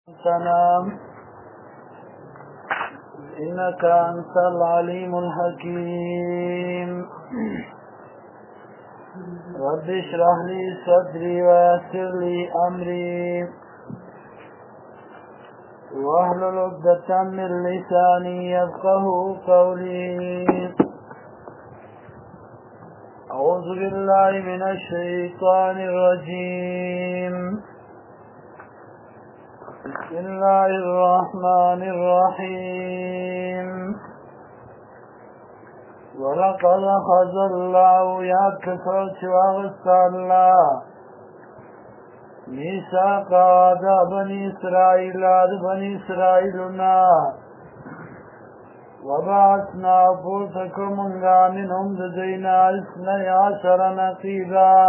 سلام إنك أنت العليم الحكيم رب اشرح لي صدري ويسر لي أمري واحلل عقدة من لساني يفقهوا قولي أعوذ بالله من الشيطان الرجيم بسم الله الرحمن الرحيم ولقد أخذ الله يا كفرت وأغسى الله ميثاق بني إسرائيلنا وبعثنا فوتكم منهم لدينا 12 نقيبا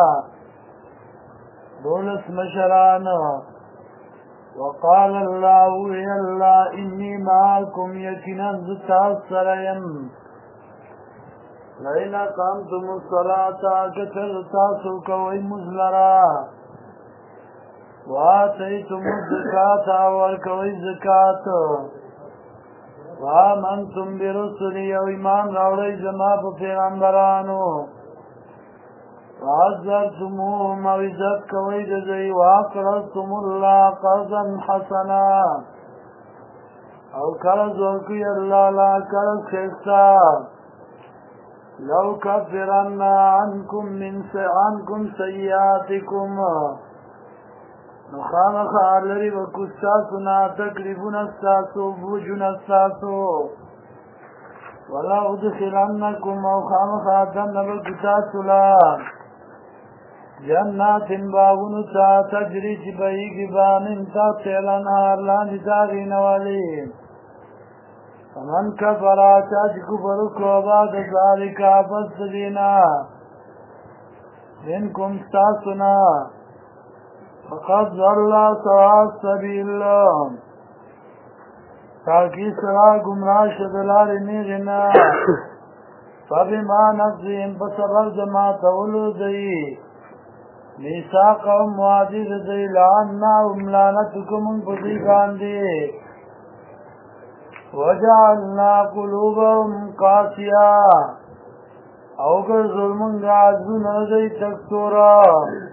دولس مشرانا وقال الله يلا إني معكم يكنا زتاثرين لئن أقمتم الصلاة كترتاسوا كوي مزلرا وآتيتم الزكاة والكوي زكاة وآمنتم برسلي وإيمان راوڑي زما پیغمبرانو وعزرتموهم وعزت کوي دزي وأقرضتم الله قرضا حسنا او قرض ورکوي الله لا قرض خيستا لو كفرن عنكم سيئاتكم نخامخ لري وكستاسنا تقريبون استاسو بوجون استاسو ولا أدخلنكم او خامخ دن بكتاسلا جنات باغون تا تجري جبهي جبان تحت الانهار لاندې داغین والی فمن كفر چاچ کفر کو بعد ذلك بس دینا منكم استاسنا فقد ضل سواء السبيل تاکی سرا گمراہ شدلار نیغنا فبما نقضهم بسبب جما تولو دی ميثاقهم وعدي رضي لعناهم لعنتكم بذي باندي وجعلنا قلوبهم قاسيا اوگر ظلمن غازون رضي تكتورا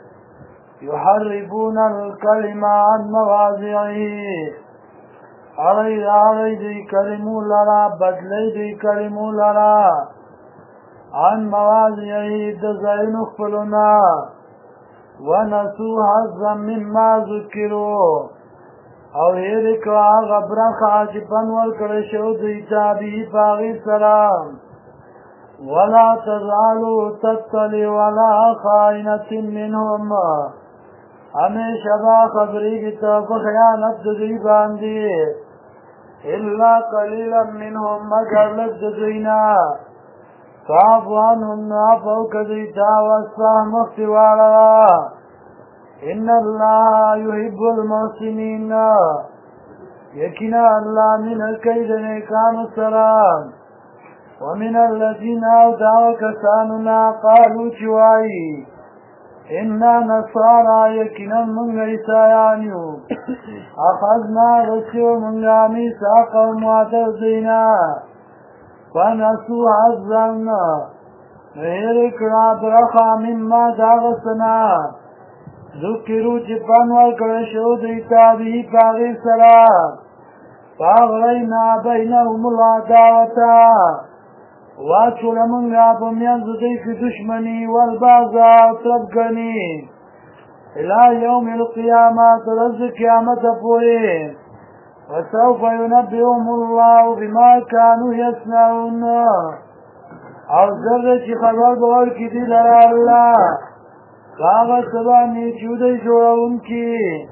يحربون الكلمة عن مواضعه علي دي كلمو لرا بدلي دي كلمو لرا عن مواضعه دزين اخفلنا ونسوا حظا مما ذكروا او هیرکو آغا برخا چپن والکرشو دیتا بی پاغی سلام ولا تزعلوا تتلی ولا خائنة منهم ہمیشہ با خبری کی طرف خیانت دی باندی الا قلیلا منهم مگر لگ دینا فاعفو عنهم عفو کدیتا واصفح مختوارا ان اللہ يحب المحسنین یقینا اللہ من الكید نیکان السلام ومن الذين دعوا كساننا قالوا چوائی انا نصارى یقینا من عیسایانیو اخذنا رسیو منگا میثاقهم وعدر دینا فنسوا حظا هیرکڑا برخا مما داغسنا ذکرو چپن والکرشو دیتا بھی پاغی سرا فاغرینا بینهم العداوتا واچول منگا پمیانز دیک دشمنی والبازا تربگنی الى یوم القیامات رز قیامت پوری وسوف ينبئهم الله بما كانوا يصنعون او ذره چی خبر بور کی دی لرا اللہ کاغذ سبانی چودی جوڑون کی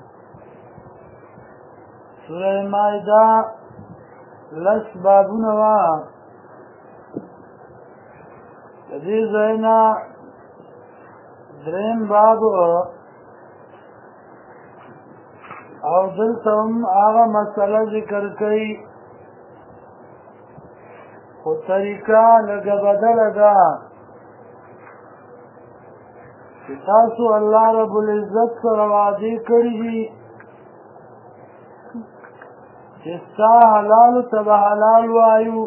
سورہ مائدہ لس بابونوا دی زینا درین بابو او دلتم آغا مسئلہ ذکر کئی خود طریقہ لگا بدل دا تاسو الله رب العزت سره وعده کړی دي چې ستا حلالو ته به حلال وایو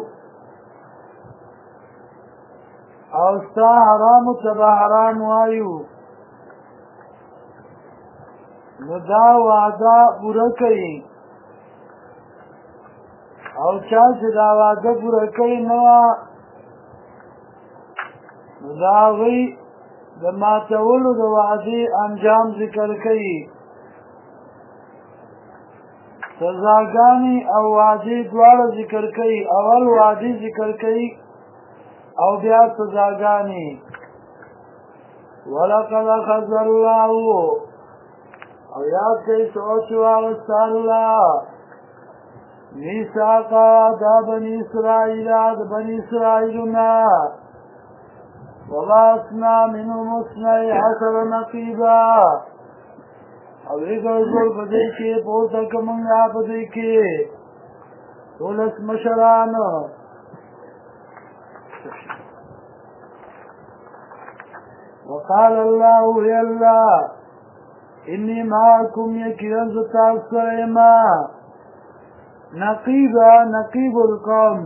او ستا حرامو ته به حرام وایو نو دا وعده پوره کوي او چا چې دا وعده پوره کوي نه وه نو د هغوی د ماتولو د وعدې انجام ذکر کوي سزاګانې او وعدې دواړه ذکر کوي اول وعدې ذکر کوي او بیا سزاګانې ولقد اخذ الله او یاد کوي سوچ واغسته الله میثاقا دا بني اسرائیل د بني اسرائیلونه وبعثنا منهم اثني عشر نقيبا او وګورځول په دې کې پورته کومه په دې کې ولس مشران وقال الله يا الله اني معكم يكن تاسما نقيبا نقيب القوم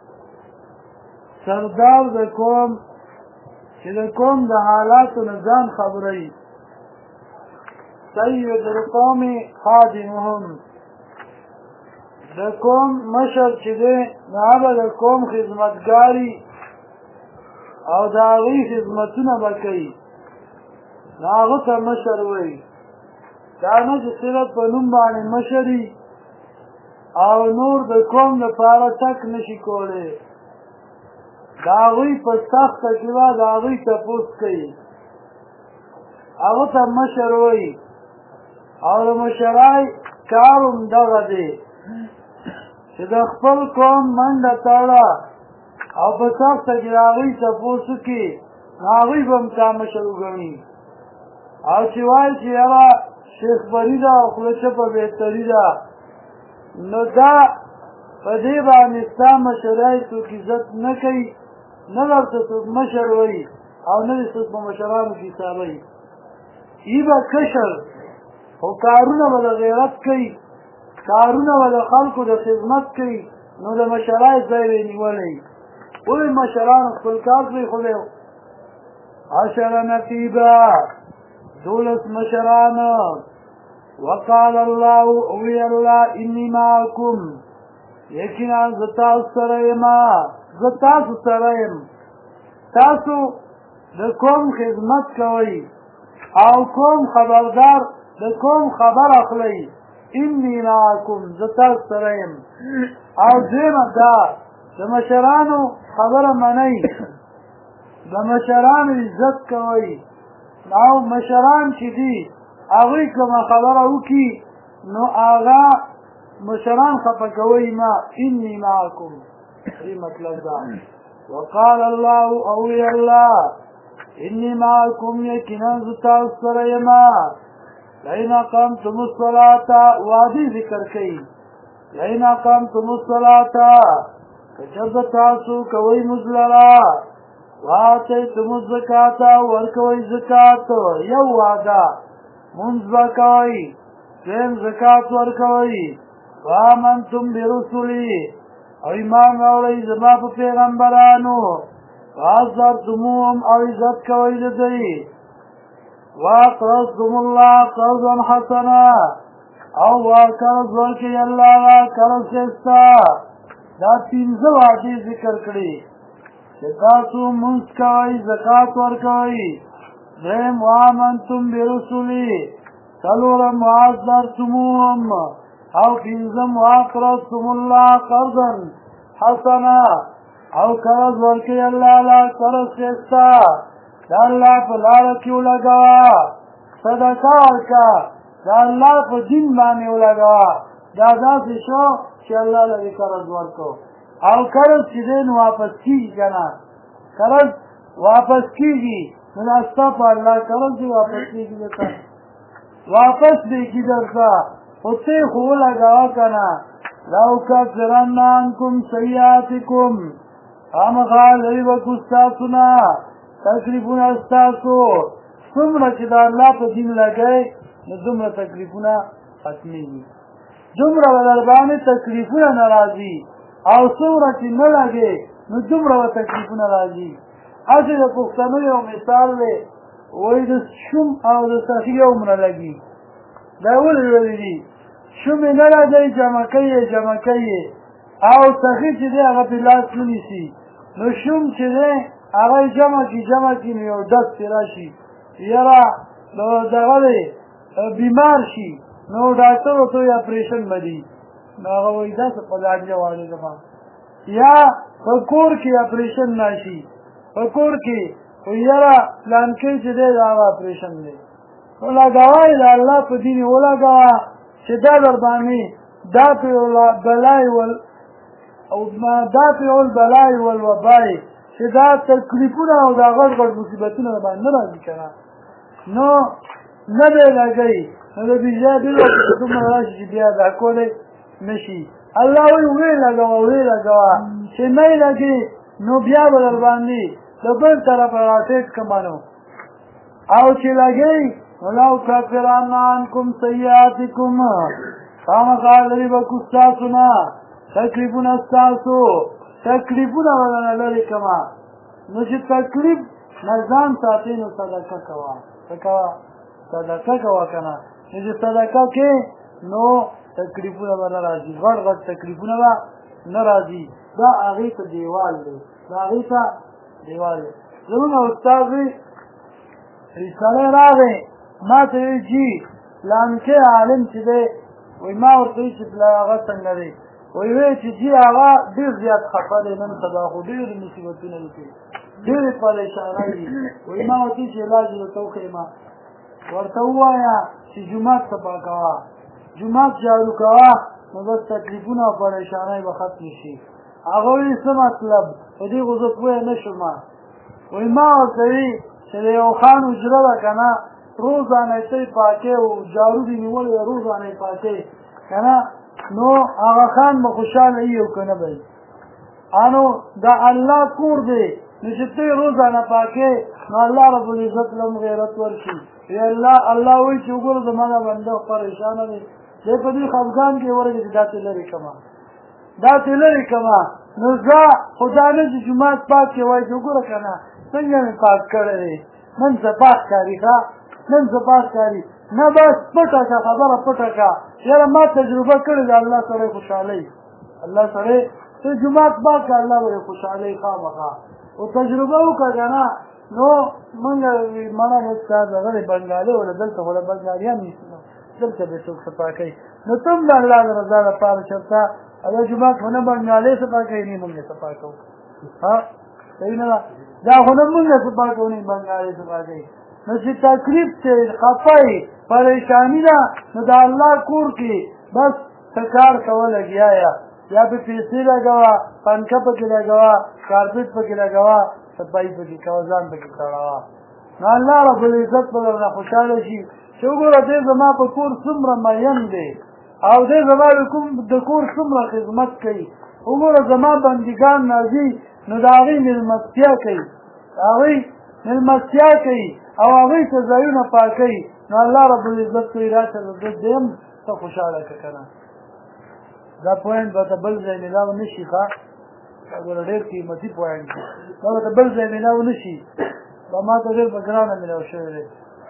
سردار د قوم چې د قوم د حالاتو نه ځان خبروي سید القوم خادمهم د قوم مشر چې دی نو هغه د قوم خدمتګاري او د هغوی خدمتونه به کوي نو هغه ته مشر وایي دا نه چې صرف په نوم باندې مشري او نور د قوم لپاره تک نشي کولی د هغوی په سخته کې به د هغوی تپوس کوي هغه ته مشر وایي او د مشرای کار هم دغه دی چې د خپل قوم منډه تړه او په سخته کې د هغوی تپوس وکړي نو هغوی به هم تا مشر وګڼي او چې وایي چې یاره شیخ بری ده او خوله چپه بهتري ده نو دا په دې باندې ستا مشرای څوک عزت نه کوي نه ورته څوک مشر وایي او نه دې څوک په مشرانو کې حسابوي ای به کشر خو کارونه به د غیرت کوي کارونه به د خلکو د خدمت کوي نو د مشرای ځای به یې نیولی ولې مشرانو خپل کار پرېښودی عشر نقیبا 12 مشران وقال الله وی الله انی معکم یقینا زه تاسو سره یم زه تاسو سره یم تاسو د قوم خدمت کوئ او قوم خبردار د قوم خبر اخلئ انی معکم زه تاسو سره یم او دویمه دا د مشرانو خبره منئ د مشرانو عزت کوئ او مشران چې دي هغوی کومه خبره وکړي نو هغه مشران خفه کوئ ما انی معکم دې مطلب دا وقال الله او وی الله انی معکم یقینا زه تاسو سره یم لئن اقمتم الصلاة وعدې ذکر کوي لئن اقمتم الصلاة کچر تاسو کوئ مونځ لره وآتیتم الزکاة ورکوئ زکات یو وعده مونځ به کوئ دویم زکات ورکوئ وآمنتم برسلي او ایمان راوړئ زما په پیغمبرانو وعزرتموهم او عزت کوئ د دوی واقرضتم الله قرضا حسنا او قرض ورکوئ الله قرض ښایسته دا 15 وعدې ذکر کړي چې تاسو مونځ کوئ زکات ورکوئ دریم وآمنتم برسلي څلورم وعزرتموهم او پنځم واقرضتم الله قرضا حسنا او قرض ورکوئ الله له قرض ښایسته د الله په لاره کې ولګوه صدقه ورکړه د الله په دین باندې ولګوه دا داسې شو چې الله له دې قرض ورکړو او قرض چې دی نو واپس کېږي که نه قرض واپس کېږي نو دا ستا په الله قرض دی واپس کېږي درته واپس دی کي درته خو ته یې خو ولګوه که نه لأکفرن عنکم سیئاتکم خامخا لرې به کړو ستاسو نه تکلیفونه ستاسو څومره چې د الله په دین لګئ نو دومره تکلیفونه ختمېږي دومره به در باندې تکلیفونه نه راځي او څومره چې نه لګې نو دومره به تکلیفونه راځي. هسې د پښتنو یو مثال دی وایي د شوم او د سخي عمره لګي. دا ولې ویلي دي شومې نه راځئ جمع کوي او سخي چې دی هغه پې لاس نه نیسي نو شوم چې دی هغه جمع کړي نو یو ډز پې راشي یاره دغه دی بیمار شي نو ډاکټر ورته وایي اپریشن به دي نو هغه وایي داسې په لانجه واړې زما یا په کور کې اپریشن راشي په کور کې یاره پلانکۍ چې دی د هغه اپریشن دی ولګوه د الله په دین یې ولګوه چې دا در باندې دافع البلای والوبای چې دا تکلیفونه او دا غټ مصیبتونه در باندې نه راځي که نه نو نه به یې لګوي نو د بیا بېلو چې دومره راشي چې بیا دا کولی نه شي. الله وایي ویې لګوه چې نه یې لګي نو بیا به در باندې د بل طرفه راټیټ کړمه نو او چې لګوي ولو کفرن عنکم سیئاتکم خامخا لرې به کړو ستاسو نه تکلیفونه ستاسو تکلیفونه به درنه لرې کړمه نو چې تکلیف نه ځان ساتې نو صدقه کوه صدقه کوه که نه نو چې صدقه کې نو تکلیفونه به نه راځي غټ تکلیفونه به نه راځي. دا هغې ته دیوال دی زمونږ استاد وي سړی راغی ما ته وایي جي پلانکې عالم چې دی وایي ما ورته وایي چې هغه څنګه دی وایي چې جي هغه ډېر زیات خفه دی نن سبا خو ډېرې مصیبتونه دي ډېرې پریشانۍ دي وایي ما ورته وایي چې علاج درته وښیم ورته ووایه چې جومات صفا کوه جومات جارو کوه نو بس تکلیفونه او پریشانۍ به ختمې شي. هغه وایي څه مطلب په دې خو زه پوه نه شوم وایي ما ورته وایي چې د یو خان حجره ده که نه روزانه یې پاکې او جارو دې نیولې ده روزانه یې پاکې که نه نو هغه خان به خوشحاله وي او که نه به وي انو د الله کور دی نو چې ته یې روزانه پاکې نو الله رب العزت له هم غیرت ورکړي. الله وایي چې وګوره زما دا بنده پریشانه دی دی په دې خفګان کې ورګې چې دا ترې لرې کړمه نو زه خو دا نه چې جومات پاک کې وایي چې وګوره که نه څنګه مې پاک کړی دی نن صفا ښکاري نه بس پټه که خبره پټه که یاره ما تجربه کړې ده الله سړی خوشحالوي الله سړی ته جومات پاک که الله به یې خوشحالوي خامخا او تجربه وکړه که نه نو مونږ مړه استاد هغه دی بنګالي ولا دلته خو د بنګالیان نیسي نو دلته به څوک صفا کوي نو ته هم د الله د رضا لپاره چېرته دا جومات خو نه بنګالۍ صفا کوي نه مونږ یې صفا کوو صحیح نه ده دا خو نه مونږ یې صفا کوو نه بنګالۍ صفا کوي نو چې تکلیف چې خفه یې پریشاني ده نو د الله کور کې بس ته کار کوه لګیا یا پې پیسې لګوه پنکه پکې لګوه کارپېټ پکې لګوه صفایي پکې کوه ځان پکې تړوه نو الله رب العزت به درنه خوشحاله شي چې وګوره دی زما په کور څومره مین دی او دی زما د کور څومره خدمت کوي وګوره زما بندګان راځي نو د هغوی مېلمستیا کوي او هغوی ته ځایونه پاکوي نو الله رب العزت کوي راشه د ده دیم ته خوشحاله که که نه دا پوینټ به ته بل ځای میلاو نه شي ښه ګوره ډېر قیمتي پوینټ دی دا به ته بل ځای میلاو نه شي دا ما ته ډېر په ګرانه میلاو شوی دی.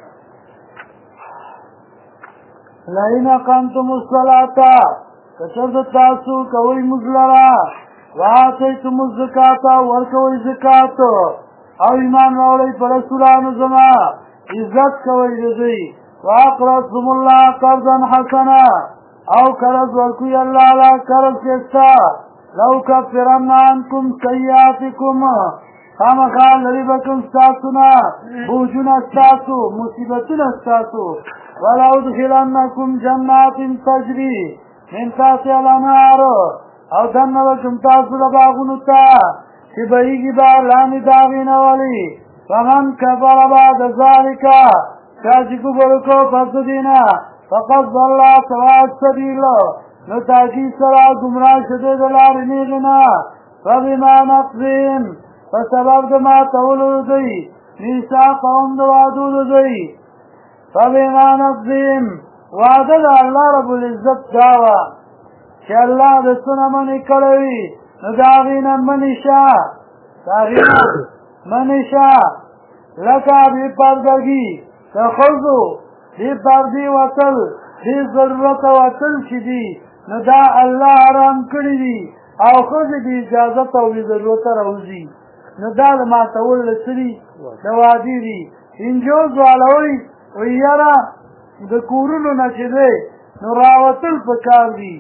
لئن اقمتم الصلاة که چېرته تاسو کوئ مونځ لره وآتیتم الزکاة ورکوئ زکات او ایمان راوړئ په رسولانو زما عزت کوئ د دوی واقرضتم الله قرضا حسنا او قرض ورکوئ الله له قرض ښایسته لأکفرن عنکم سیئاتکم خامخا لرې به کړم ستاسو نه بوجونه ستاسو مصیبتونه ستاسو ولأدخلنکم جنات تجري من تحتها الانهار او دننه به کړم تاسو د باغونو ته چې بهیږي به لاندې د هغې نه ولي فمن کفر بعد ذلک چا چې کفر وکړو پس د دې نه فقد ضل سواء السبیل نو تاکید سره ګمراه شدی د لارې نیغې نه فبما نقضهم په سبب د ماتولو د دوی میثاقهم د وعدو د دوی فبما نقضهم وعده د الله رب العزت دا وه چې الله د څه نه منې کړی وي نو د هغې نه منې شه د هغې نه منې شه لکه بې پردګي د ښځو بې پردې وتل بې ضرورته وتل چې دي نو دا الله حرام کړي دي او ښځې بې اجازته او بې ضرورته راوځي نو دا د ماتول له څه دي د وعدې دي انجو ځوالوئ وایي یاره د کورونو نه چې دی نو راوتل پکار دي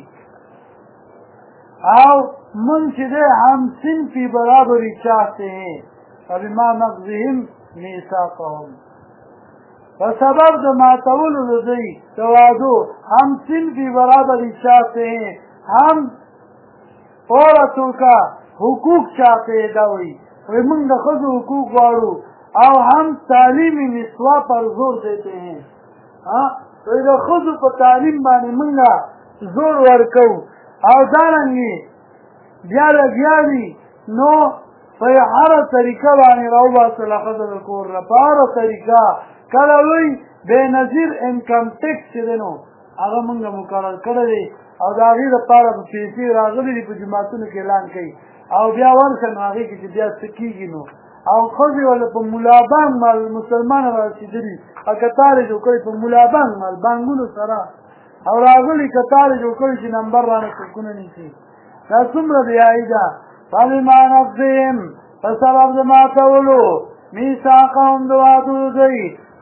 او من چې دی هم صنفی برابری چاہتے ہیں فبما نقضهم میثاقهم په سبب د ماتولو د دوی د وعدو هم صنفی برابری چاہتے ہیں هم عورتوں کا حقوق چاہتے ہیں دا وایي موږ د ښځو حقوق غواړو او هم تعلیم نسوا پر زور دیتے ہیں وایي د ښځو په تعلیم باندې موږ زور ورکوو او دارنګې بیا لګیا دي نو په هره طریقه باندې راوباسله ښځه د کور نه په هره طریقه کله وایي بېنظیر انکم ټکس چې دی نو هغه موږ مقرر کړی دی او د هغې دپاره په پیسې راغلي دي په جوماتونو کې اعلان کوي او بیا ورشه نو هغې کې چې بیا څه کېږي نو او ښځې ولا په ملابانک مال مسلمانه رارسېدلي او کتار یې جوړ کړی په ملابانک مال بانکونو سره او راغلي کتار یې جوړ کړي چې نمبر رانه څوکونه نیسي دا څومره بیایي ده فبما نقضهم په سبب د ماتولو میثاقهم د وعدو دوی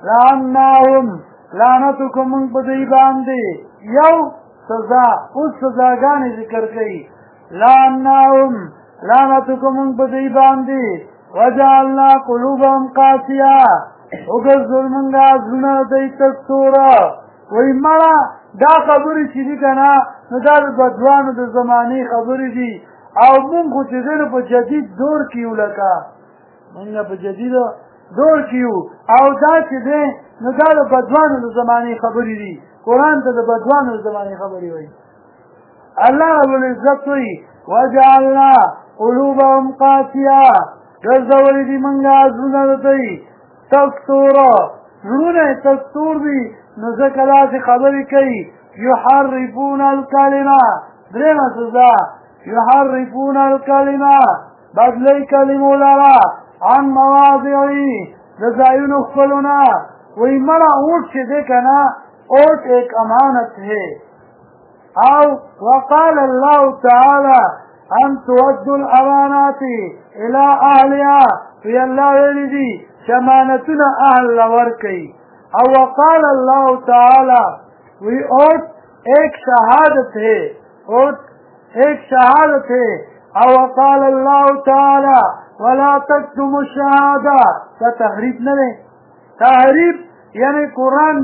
لعناهم لعنت وکړو موږ په دوی باندې یو سزا اوس سزاګانې ذکر کوي لعناهم لعنت وکړو موږ په دوی باندې وجعلنا قلوبهم قاسیه وګرځول موږ زړونه دوی تکتوره وایي مړه دا خبرې چې دي که نه نو دا د بدوانو د زمانې خبرې دي او مونږ خو چې دی نو په جدید دور کې یو لکه مونږ په جدید دور کې یو او دا چې دی نو دا د بدوانو د زمانې خبرې دي قرآن ته د بدوانو د زمانې خبرې وایي الله رب العزت وایي وجعلنا قلوبهم قاسیه ګرځولي دي مونږ زړونه د دوی تکتوره زړونه یې تکتور دي نو ځکه داسې خبرې کوي یحرفون الکلمه درېمه سزا یحرفون الکلمه بدلی کلمو لره عن مواضعی د ځایونو خپلونه وایي مړه اونټ چې دی که نه اونټ ایک امانت ہے او وقال الله تعالی ان تودوا الامانات الى اهلها وی الله ویلي دي چې امانتونه اهل له ورکوي او وقال الله تعالی وی اوٹ ایک شہادت ہے اوٹ ایک شہادت ہے او وقال اللہ تعالی ولا تکتموا الشہادہ تا تحریف نہ لیں تحریف یعنی قرآن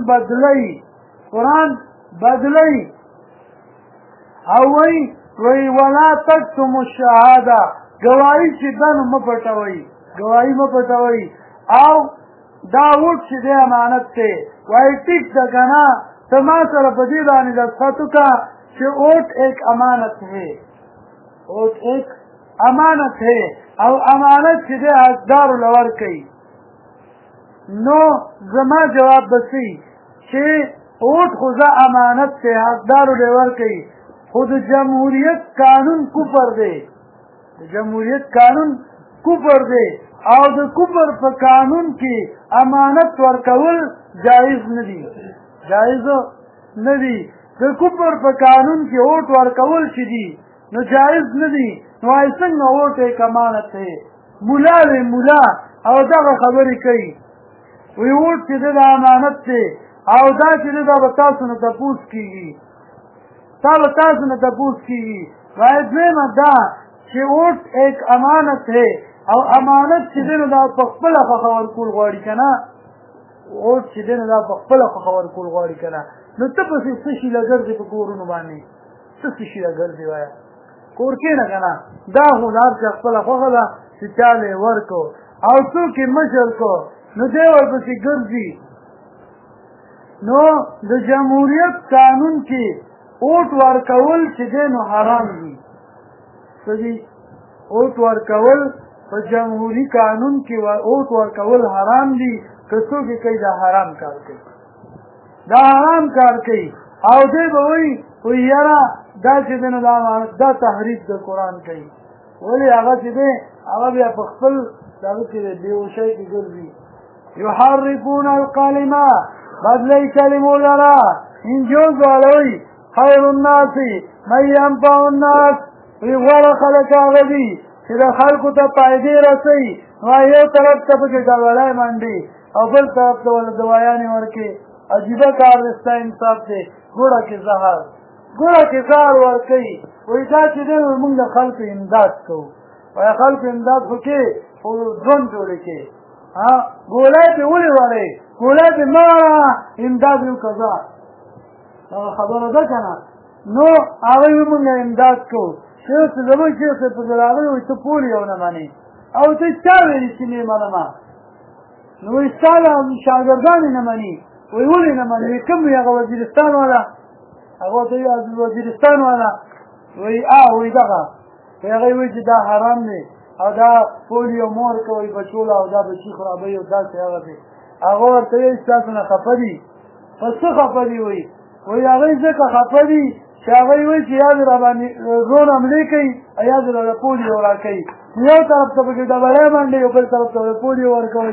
بدلی او وی ولا تکتموا الشہادہ گواہی چې دنو مپټوي گواہی مپټوي او دا وټ چې دی امانت دی وایي ټیک ده که نه ته ما سره په دې باندې دستخط وکړه چې اوټ ایک امانت ہے اوټ ایک امانت ہے او امانت چې دی حقدارو له ورکوي نو زما جواب به څه چې اوټ خو زه امانت دی حقدارو له ورکوي خو د جمهوریت قانون کفر دی د جمهوریت قانون کفر دی او د کفر په قانون کې امانت ورکول جایز نه دي جایز نه دي د کفر په قانون کې اوټ ورکول چې دي نو جایز نه دي نو وایي څنګه اوټ ایک امانت دی ملا دی ملا او دغه خبرې کوي وایي اوټ چې دی د امانت دی او دا چې دی دا به تاسو نه تپوس کېږي تاسو نه تپوس کېږي وایي دویمه دا چې اوټ ایک امانت ہے او امانت چې دی نو دا په خپله خوښه ورکول غواړي که نه اوټ چې دی نو دا په خپله خوښه ورکول غواړي که نه نو ته پسې څه شي له ګرځې په کورونو باندې څه شي له ګرځې وایه کور کښېنه که نه دا خو د هر چا خپله خوښه ده چې چا له یې ورکړو او څوک یې مشر کړو نو دی ورپسې ګرځي نو د جمهوریت قانون کې اوټ ورکول چې دی نو حرام دي څه دي اوټ ورکول په جمهوري قانون کې اوټ ورکول حرام دي که څوک یې کوي دا حرام کار کوي دا حرام کار کوي او دی به وایي یاره دا چې دی نو دا تحریف د قرآن کوي ولې هغه چې دی هغه بیا په خپل دغه کې بېهوشۍ کې ګرځي یحرفون الکلمه بدلی کلمو لره انجوز والوي خیر الناس من ينفع الناس وی غوره خلک هغه دي چې د خلکو ته فایدې رسوي نو یو طرف ته پکې ډبلی منډي او بل طرف ته ورله دوايانې ورکړي عجیبه کار دی ستا انصاف دی ګوړه کې زهر ورکوي وایي دا چې دی نو موږ د خلکو امداد کوو وایي خلکو امداد خو کې خو ژوند جوړې کې ګولۍ پې ولې وړې ګولۍ پې مه وړه امداد یو قضا هغه خبره ده که نه نو هغوی وایي موږ امداد کوو شیخ زموږ شیخ صاحب په ځل هغوی وایي ته پول یې ونه منې او ته چا ویلي چې نه منمه نو وایي ستا شاګردان یې نه مني وایي ولې نه مني وایي کوم وي هغه وزیرستان والا هغه ورته وایي وزیرستان والا وایي وایي دغه وایي هغوی وایي چې دا حرام دی او دا پولیو مور کوي بچوله او دا بچي خرابوي او داسې هغه دی هغه ورته وایي ستاسو نه خفه دي په څه خفه دي وایي هغوی ځکه خفه دي چې هغوی وایي چې یا دې راباندې ډرون حملې کوي او یا دې راله پولیو راکوي یو طرف ته پکې ډبلی منډي یو بل طرف ته پولیو ورکوي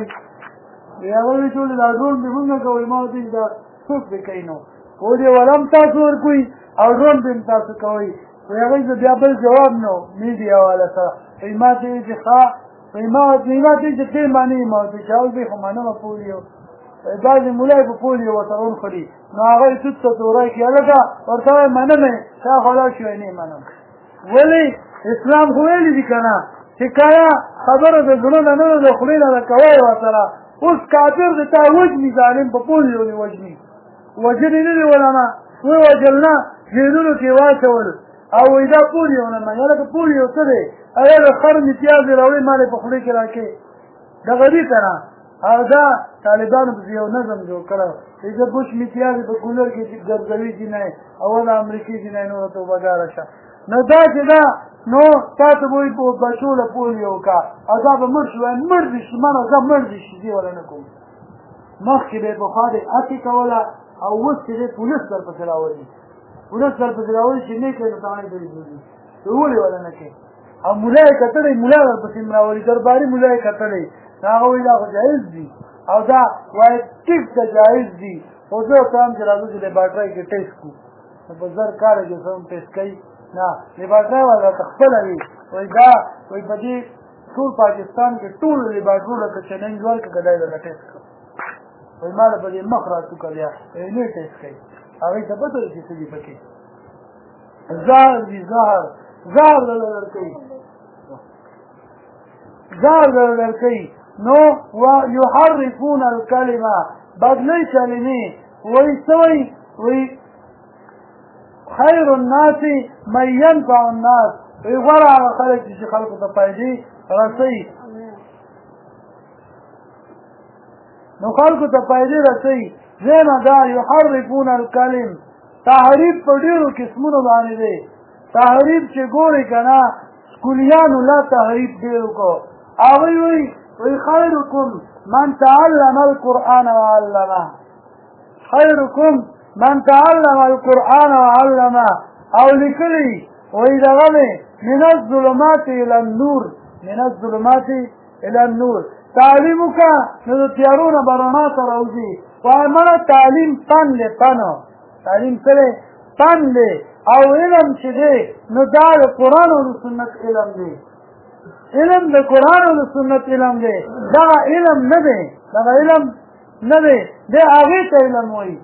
هغوی وایي ټولې دا ډرون پې مونږ کوئ ما ورته دا څوک پې کوي نو پولیو والا هم تاسو ورکوئ او ډرون پې هم تاسو کوئ وایي هغوی زه بیا بل جواب نو میډیا والا سره وایي ما ته وایي چې ښه وایي ما ته وایي چې ته منې ما ورته چې اول بې خو منمه پولیو بعضې ملای په پولیو ورته ونخوري نو هغه یې توت ته توری کړي هلکه ورته وایي منم یې تا خو لاړ شي وایي نه منم ولې اسلام خو ویلي دي که نه چې کله خبره د زړه نه نه د خولې نه ده کوی ورسره اوس کافر د تا وژني ظالم په پولیو دې وژني وژنې نه دي علما وی وژل نه جیلونو کې واچول او وایي دا پولیو نه مني هلکه پولیو څه دی هغه د خر متیازې راوړې ما یې په خولې کې راکې دغه دي که نه او دا طالبانو پسې یو نظم جوړ کړی چې زه بوش متیازې په کولر کې ګرځوي جینۍ اول امریکې جینۍ نوره توبهګاره شه نو دا چې دا نو تاسو به وایي بچوله پولیو کا او دا به مړ شي وایي مړ دې شي منه زه مړ دې شي دې وله نه کوم مخکې به یې پخوا دې هڅې کوله او اوس چې دی پولیس درپسې راولي پولیس درپسې راولي چې نه کوي نو تاڼې به یې بولي ولې وله نه کوي او ملا یې کتلی ملا درپسې م راولي درباري ملا یې کتلی هغه وایي دا خو جایز دي او دا وایي ټیک ده جایز دي خو زه ورته وایم چې راځو چې لیبارټرۍ کې ټیسټ کړو نو په زر کاله کې څه هم ټیسټ کوي نه لیبارټرۍ والا راته خپله وي وایي دا وایي په دې ټول پاکستان کې ټولو لیبارټرو لکه چلنج ورکړه که دی درته ټیسټ کړو وایي ما له په دې مخ راڅوکه بیا وایي نه ټیسټ کوي هغوی ته پته ده چې څه دي پکې زهر دي زهر دله درکوي زهر دله درکوي نو یحرفون الکلمه بدلی کلمې وایي څه وایي وایي خیر الناس من ينفع الناس وایي غوره هغه خلک چې خلکو ته فایدې رسوي نو خلکو ته فایدې رسوي زیمه دا یحرفون الکلم تحریف په ډېرو قسمونو باندې دی تحریف چې ګورې که نه سکولیانو لا تحریف ډېر وکړو هغوی وایي خیرکم من تعلم القرآن وعلمه خیرکم من تعلم القرآن وعلمه او لیکلی وایي دغه دی من الظلمات الى النور من الظلمات الى النور تعلیم وکړه نو د تیارو نه به رڼا ته راوځي وایي مړه تعلیم پن دی پنو تعلیم څه دی پن دی او علم چې دی نو دا د قرآن او د سنت علم دی علم د قرآن او د سنت علم دی دغه علم نه دی دی هغې ته علم وایي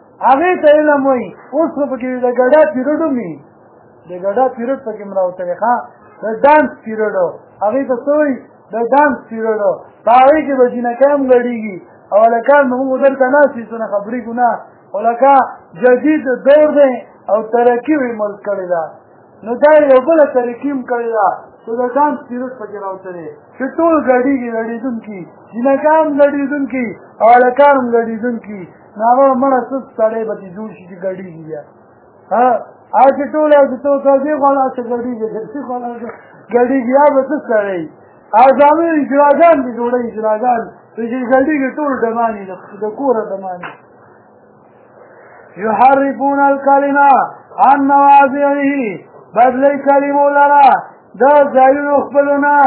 اوس خو پکې د ګډا پیریډ هم وي د ګډا پیریډ پکې م راوتلی ښه د ډانس پیریډ هغې ته څه وایي د ډانس پیریډ په هغې کې به جینکۍ هم ګډېږي او هلکان به موږ دلته ناست وي څه نه خبرې ګناه خو لکه جدید دور دی او ترقي وی ملک کړې ده نو دا یو بله ترقي هم کړې ده چې د ډانس پیریډ پکې راوتلی چې ټول ګډېږي ګډېدونکي جینکۍ هم ګډېدونکي او هلکان هم ګډېدونکي نو هغه مړه څه سړی به چې جوړ شي چې ګډېږي بیا هغه چې ټول یو چې څو دې خواله چې ګډېږي دې خواله ګډېږي هغه به څه سړی او زامې اجراګان دي جوړوي اجراګان چې ګډېږي ټول ډمانې د کوره ډمانې يحرفون الكلمة عن مواضعه بدل كلمو لرا دا زایون اخبرنا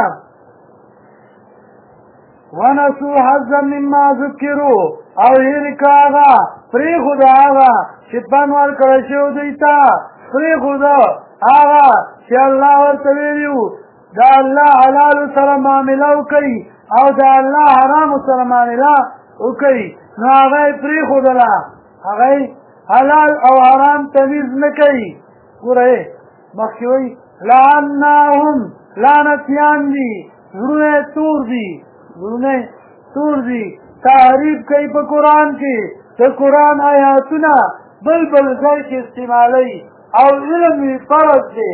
ونسو حظا مما ذکروا او هیرک آغا پری خود آغا شپن ورکرشو دیتا پری خود آغا چه اللہ ورطویلیو دا اللہ حلال سر معاملہ کئی او دا اللہ حرام سر معاملہ کئی نو آغای پری خود لا آغای حلال او حرام تمیز نکئی گوره مخیوی لعناهم لعنتیان دی ضرور تور دی ضرور تور دی تحریف کئی پا قرآن کی تا قرآن آیاتنا بل ځای کې استعمالی او علم فرض دی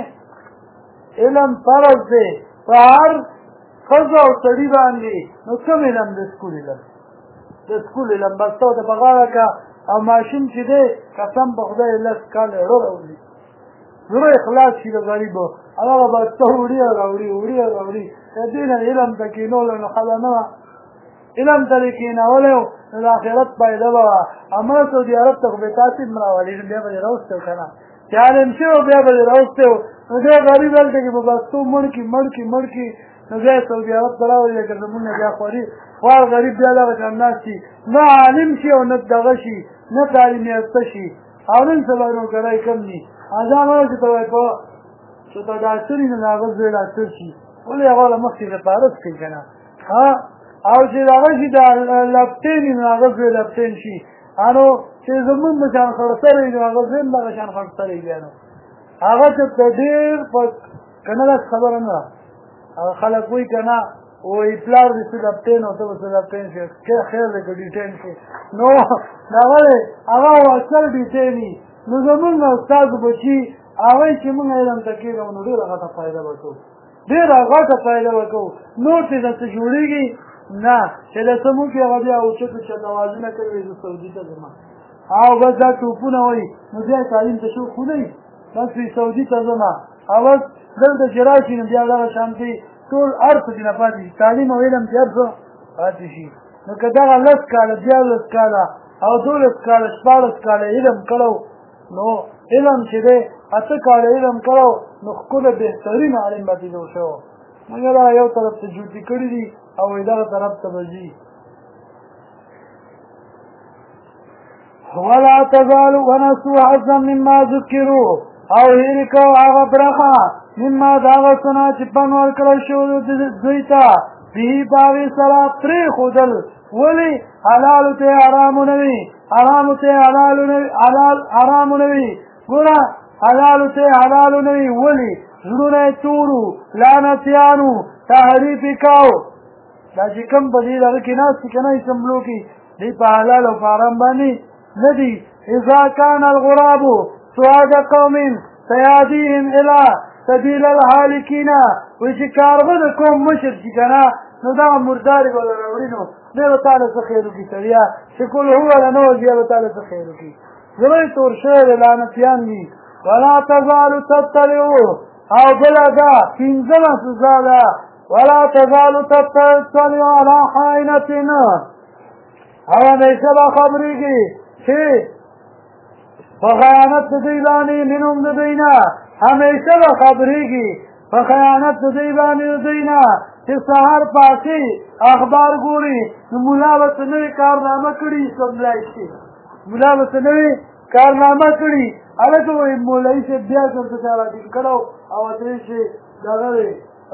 علم فرض دی په هر ښځه او سړي باندې نو کوم علم د سکول علم د سکول علم بس ته د بغاړه کا او ماشین چې دی قسم په خدای لس کاله راوړي زړه اخلاص شي د غریبو هغه بس ته وړي د دې نه علم ته کینول نو خلا نه علم ته کینولو د آخرت پیدا وه اما سعودي عرب ته خو به تاسې مراولي بیا به یې راوستو که نه چې عالم شي او بیا به یې راوستو نو دی غریب هلته کې په بستو مړ کي نو بیا یې سعودي عرب ته راولي که زمونږ نه بیا خوري خوار غریب بیا دغه شان ناست شي نه عالم شي او نه دغه شي نه تعلیم یافته شي او نن سبا نوکرۍ کم دي دا مه چې ته وایې په چې ته ډاکټر یې نو د هغه زوی ډاکټر شي ولې هغه له مخکې غفارت کوي که نه او چې هغه شي د لپټین وي نو هغه زوی لپټین شي نو چې زمونږ په شان خړسری وي نو هغه زوی هم دغه شان خړسری بیا نو هغه چې ته ډېر په که نه داسې خبره نه هغه خلک وایي که نه وایي پلار دې څه لپټین او ته به څه لپټین شي خیر دی که ډیټین شي نو هغه دی هغه اکثر ډیټین وي نو زمونږ استادو بچي هغوی چې مونږ علم ته کېږم نو ډېره غټه فایده به کوو ډېره غټه فایده به کوو نور چې درته جوړېږي نه چې د سمو کې هغه بیا اوچتو چندوازونه کوي زه سعودي ته ځم او بس دا ټوپونه وایي نو بیا تعلیم ته شوق خو نه وي بس وي سعودي ته ځم او بس دلته چې راشي نو بیا دغه شانتې ټول هر څه چې نه پاتې شي تعلیم او علم چې هر څه پاتې شي نو که دغه 10 کاله 14 کاله او 12 کاله 14 کاله علم کړو نو علم چې دی 8 کاله علم کړو نو ښکلی بهترین عالم به جوړ شو مګر یو طرف ته جوتي کړي دي او دغه طرف ته به ځي ولا تزالوا ونسوا حظا مما ذکروا او هیر کو هغه برخه مما دغه څه نه چې پن ورکړی شوی دوی ته به باغې سره پرېښودل ولې حلالو ته حرامو نه وي حرامو ته حرامو نه وي ګوره حلالو ته حلالو نه وي ولې زړونه یې تورو لعنتیانو تحریف یې کوو دا چې کوم په دې دغه کې ناست دي که نه اسمبلو کې دوی په حلال او په حرام باندې نه دي اذا کان الغراب سواد قوم سیادیهم الى سبیل الحالکین وایي چې کارغه د قوم مشر شي که نه نو دغه مردارې به له راوړي نو دی به تا له څه خیر وکړي سړیا چې کل هو له نه وځي بیا به تا له څه خیر وکړي زړه یې تور شوی دی لعنتیان دي ولا تزالو تطلعو او بله ده 15مه سزا ده ولا تزالو تطلعو علی خائنة او همیشه به خبرېږي چې په خیانت د دوی باندې منهم د دوی نه همیشه به خبرېږي په خیانت د دوی باندې د دوی نه چې سهار پاسې اخبار ګوري نو ملا به څه نوې کارنامه کړي سملای شي ملا به څه نوې کارنامه کړي هلکه وایي مولوي صاحب بیا درته چا راټینګ کړی او ورته شي دغه دی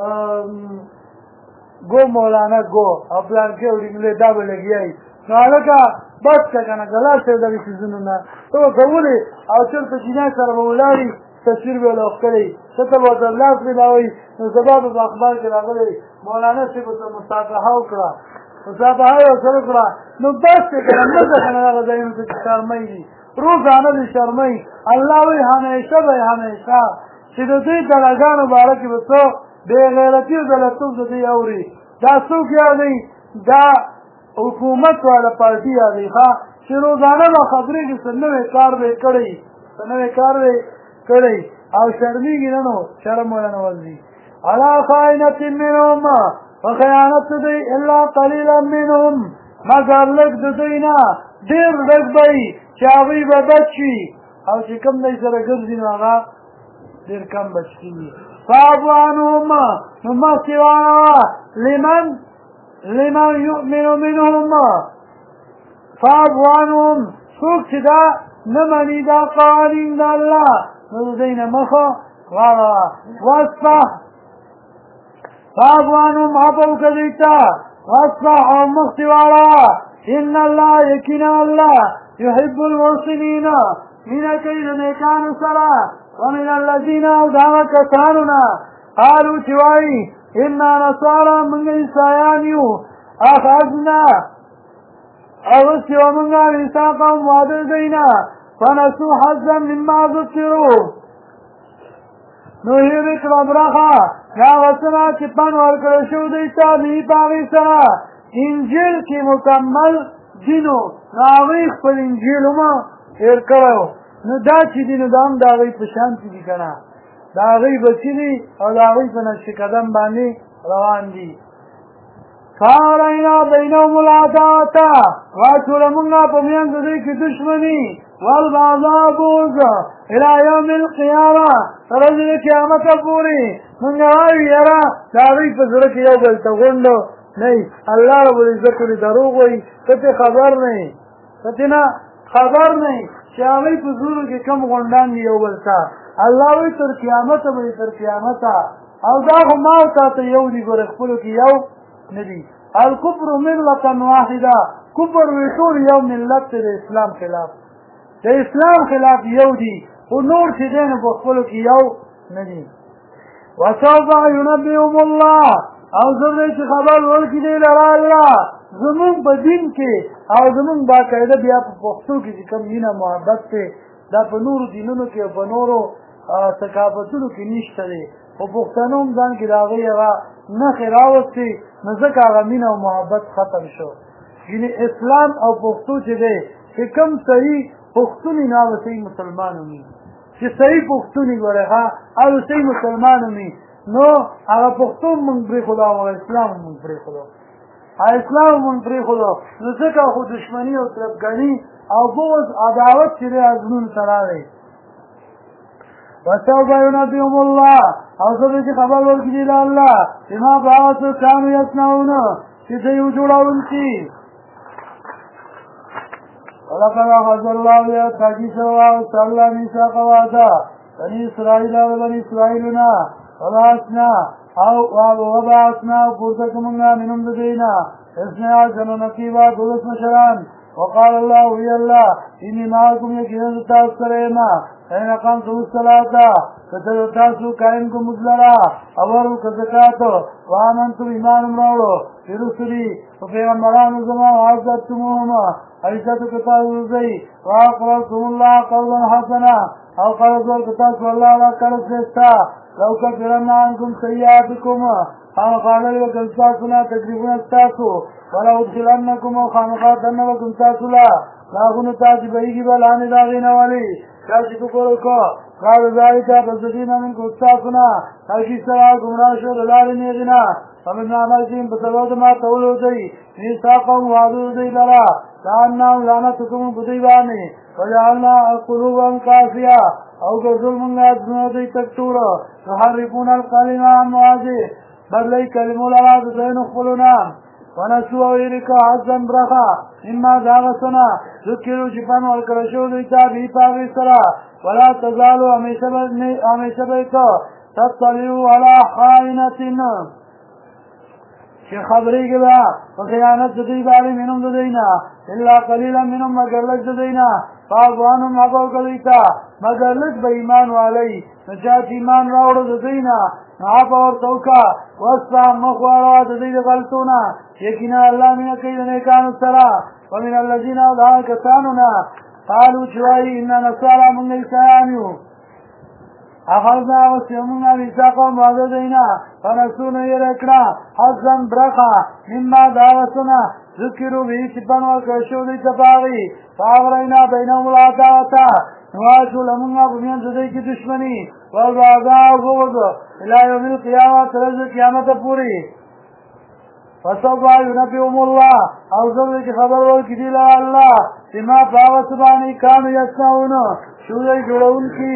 ګو مولانا ګو او پلانکې وړینګلې دا به لګیا وي نو هلکه بس که که نه ګلاس دی دغې څیزونو نه ته به کولې او چېرته جینۍ سره به ولاړي تصویر به له ښکلی ته ته به ورته لاس ملاوئ نو سبا به په اخبار کې راغلی مولانا صاحب ورته مصافحه وکړه مصافحه یې ورسره وکړه نو بس دی که نه مه ځه که نه دغه ځایونو ته چې شرمۍ دي روزانه دې شرمۍ الله وایي همیشه به یې همیشه چې د دوی دلاګانو باره کې به څه بېغیرتي او دلتوب د دوی اوري دا څوک یادوي دا حکومت والا پارټي یادوي ښه چې روزانه به خبرېږي څه نوی کار به یې کړی څه نوی کار به یې کړی او شرمېږي نه نو شرم وله نه ورځي علی خائنة منهم په خیانت د دوی الا قلیلا منهم مګر لږ د دوی نه ډېر ډک به وي چې هغوی به بچ وي او چې کوم دی سره ګرځي نو هغه ډېر کم بچ کېږي فاعف عنهم نو مخکې واړوه لمن یؤمن منهم فاعف عنهم څوک چې دا نه مني دا قوانین د الله نو د دوی نه مخه واړوه واصفح فاعف عنهم عفو وکړه دوی ته واصفح او مخکې واړوه ان الله یقینا الله يحب المحسنین مینه کوي د نیکانو سره ومن الذین او د هغه کسانو نه قالو چې وایي انا نصارى موږ عیسایان یو اخذنا اغسطی ومنگا میثاقهم وعده دینا فنسوا حظا مما ذکروا نو هیر کړه برخه دا وسنا چې پن ورکړل شو دی ته می پاغي سره انجیل کې مکمل دینو راوي خپل انجیل ما هیر کړو نو دا چې دینو دام دا غي په شان دي کنه دا غي بچی دي او دا غي په نقش قدم باندې روان دي فاراینا بینهم العداوة واچوله مونږه په میانځ دوی کې دشمني والبغضاء بغض الى یوم القیامه تر ورځې د قیامت پورې مونږ وایو یاره د هغوی په زړه کې یو بل ته غونډو نه الله رب العزت ولې دروغ وایي ته ترې خبر نه یې ته ترې نه خبر نه یې چې هغوی په زړونو کې کم غونډان دي یو بل ته الله وایي تر قیامته به تر قیامته او دا خو ما او تا ته یو دي ګوره خپلو کې یو ندی الکفر ملة واحده کفر ویټول یو ملت د اسلام خلاف د اسلام خلاف یو دی او نور چې دین په خپلو کې یو ندی وسوف ينبئهم الله او زه چې خبر ورکړي دی لره الله زمون په دین کې او زمون باقاعده بیا په پښتو کې چې کوم مینه محبت دی دا په نورو دینونو کې او په نورو ثقافتونو کې نشته دی او پښتنو هم ځان کې د هغوی هغه نښې راوستې نو ځکه هغه مینه او محبت ختم شو یعنې اسلام او پښتو چې دی چې کوم صحیح پښتون وي نو هغه صحیح مسلمان وي چې صحیح پښتون وي ګوره هغه صحیح مسلمان وي نو هغه پښتون مونږ پرېښودو او اسلام مونږ پرېښودو اسلام مونږ پرېښودو نو ځکه خو دښمني او طرفګاني او بغض عداوت چې دی ازمون سره دی وسوف ينبئهم الله او زه چې خبر ورکړي له الله بما په هغه څه کانو یصنعون چې دوی وجوړونکي ولقد أخذ الله تاکي سوا صلى الله ميثاق وعده بني إسرائيل وبني إسرائيلنا وبعثنا پورته کومنګا منهم د دینا اسنه جنو نقيبا دولس مشران وقال الله وی الله اني معكم يكن تاسرما اين قامتم الصلاه کته تاسو قائم کوم مزلرا اورو کزکاتو وامنتم ایمان راوړو رسولي او پیغمبرانو زما عزتموهما عزت کتابو زئی واقرضوا الله قرضا حسنا او قرض کتاب الله لا قرض ستا لو كفرنا عنكم سيئاتكم او قال لي وكلتاسنا تقريبا استاسو ولو ادخلنكم وخامقاتنا وكلتاسلا لاغنو تاج بيگی بلانی داغین والی کاسی کفرو کو قال ذالکا بزدین من کلتاسنا تاکی سرا گمراه شو دلال نیغنا فمن عملتیم بسبب ما تولو دی نیساقم وعدو دی لرا لعنام لعنتکم بدیبانی وجعلنا قلوبا قاسیا او گردل منگا ادنو دی تکتورو تحرفون القلم عن مواضع بدلی کلمو لرا دین اخبرنا ونسو اویرکا حزن برخا اما داغسنا ذکرو جپان والکرشو دیتا بی پاغی سرا ولا تزالو ہمیشہ بیتا تطلیو علا خائنتن چه خبری کے با وخیانت جدی باری منم ددینا الا قلیلا منم مگر لک ددینا فاغوانم عبو کلیتا مگر لک با ایمان والی نچات ایمان راوڑو ددینا نعاب اور توکا واسفا مخواروا ددید غلطونا یکینا اللہ من قید نیکان السلام ومن اللذین ادعا کسانونا قالو چوائی انا نصارا من عیسایانیو اخذنا وسیمنا بیساقا معددینا فنسونا یرکنا حزن برخا مما دعوتنا ذکرو بھی چپن وکرشو دی تفاغی فاغرینا بینهم العداوتا نواشو لمنگا بمیان زدی کی دشمنی والبعضاء بغض الى یوم القیامت رز قیامت پوری فسوف ينبئهم الله او زمن کی خبر ورکی دی الله بما باوسبانی کانو یسنعون شو دی جوړون کی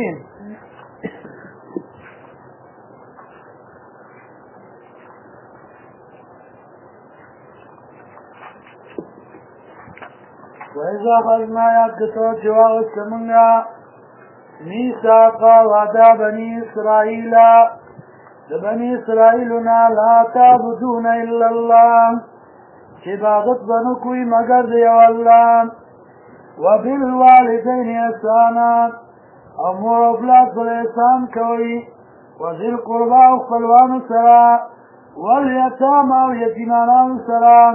وإذا أخذنا يكتو جواب السمنة ميثاق وعدا بني إسرائيل لبني إسرائيلنا لا تعبدون إلا الله عبادت بنكوي مگر ديو الله وبالوالدين إحسانا أمور أولاد بالإحسان كوي وذي القربى وخلوان سرا واليتامى ويتيمان سرا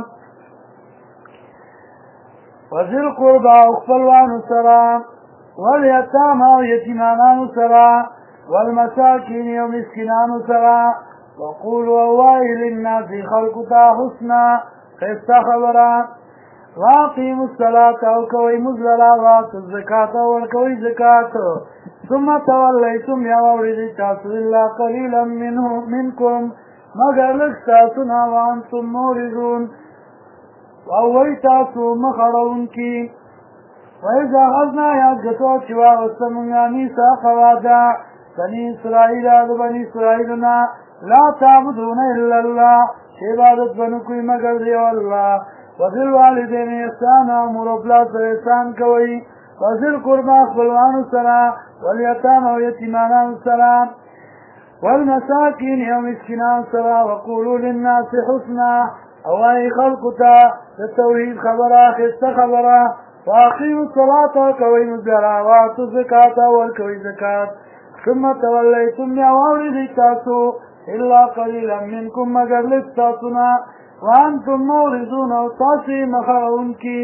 وذي القربى وخلوان سرا واليتامى ويتيمان سرا والمساكين ومسكنان سرا وقولوا أواي للناس خلقتا حسنا خيستا خبرا واقيموا الصلاة وكوي مزللا واتوا الزكاة والكوي زكاة ثم توليتم يا ورد تاسو إلا قليلا منكم مگر لكتاسنا وأنتم مورزون وأوي تاسو مخرون کی وإذا أخذنا يأجتوا شواء والسمنا ميثاق وعدا بني إسرائيل بني إسرائيلنا لا تعبدون إلا الله عبادت بنكوي مگر ديو الله وذي الوالدين إحسانا أمور أولاد إحسان كوي وذي القربى خلوان سرا واليتامى ويتيمان سرا والمساكين ومسكنان سرا وقولوا للناس حسنا أواي خلقتا للتوحيد خبرا خست خبرا وأقيموا الصلاة وكوي مزرا وآتوا الزكاة والكوي زكاة ثم توليتم يا وولد تاسو إلا قليلا منكم مگر لستاسنا وأنتم مورزون وطاسي مخرونكي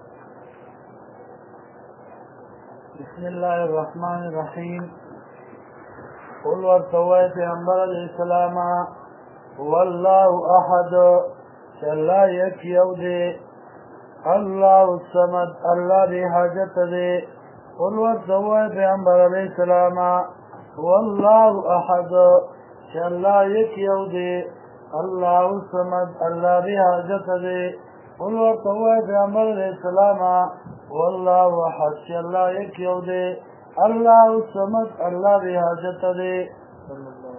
بسم الله الرحمن الرحيم قل ورسوي پیغمبر علیہ السلام والله احد الله یکیو دے الله الصمد الله دی حاجت دے قل ورسوي پیغمبر علیہ السلام والله احد الله یکیو دے الله الصمد الله دی حاجت دے قل ورسوي پیغمبر علیہ السلام والله احد الله یکیو دے الله الصمد الله دی حاجت دے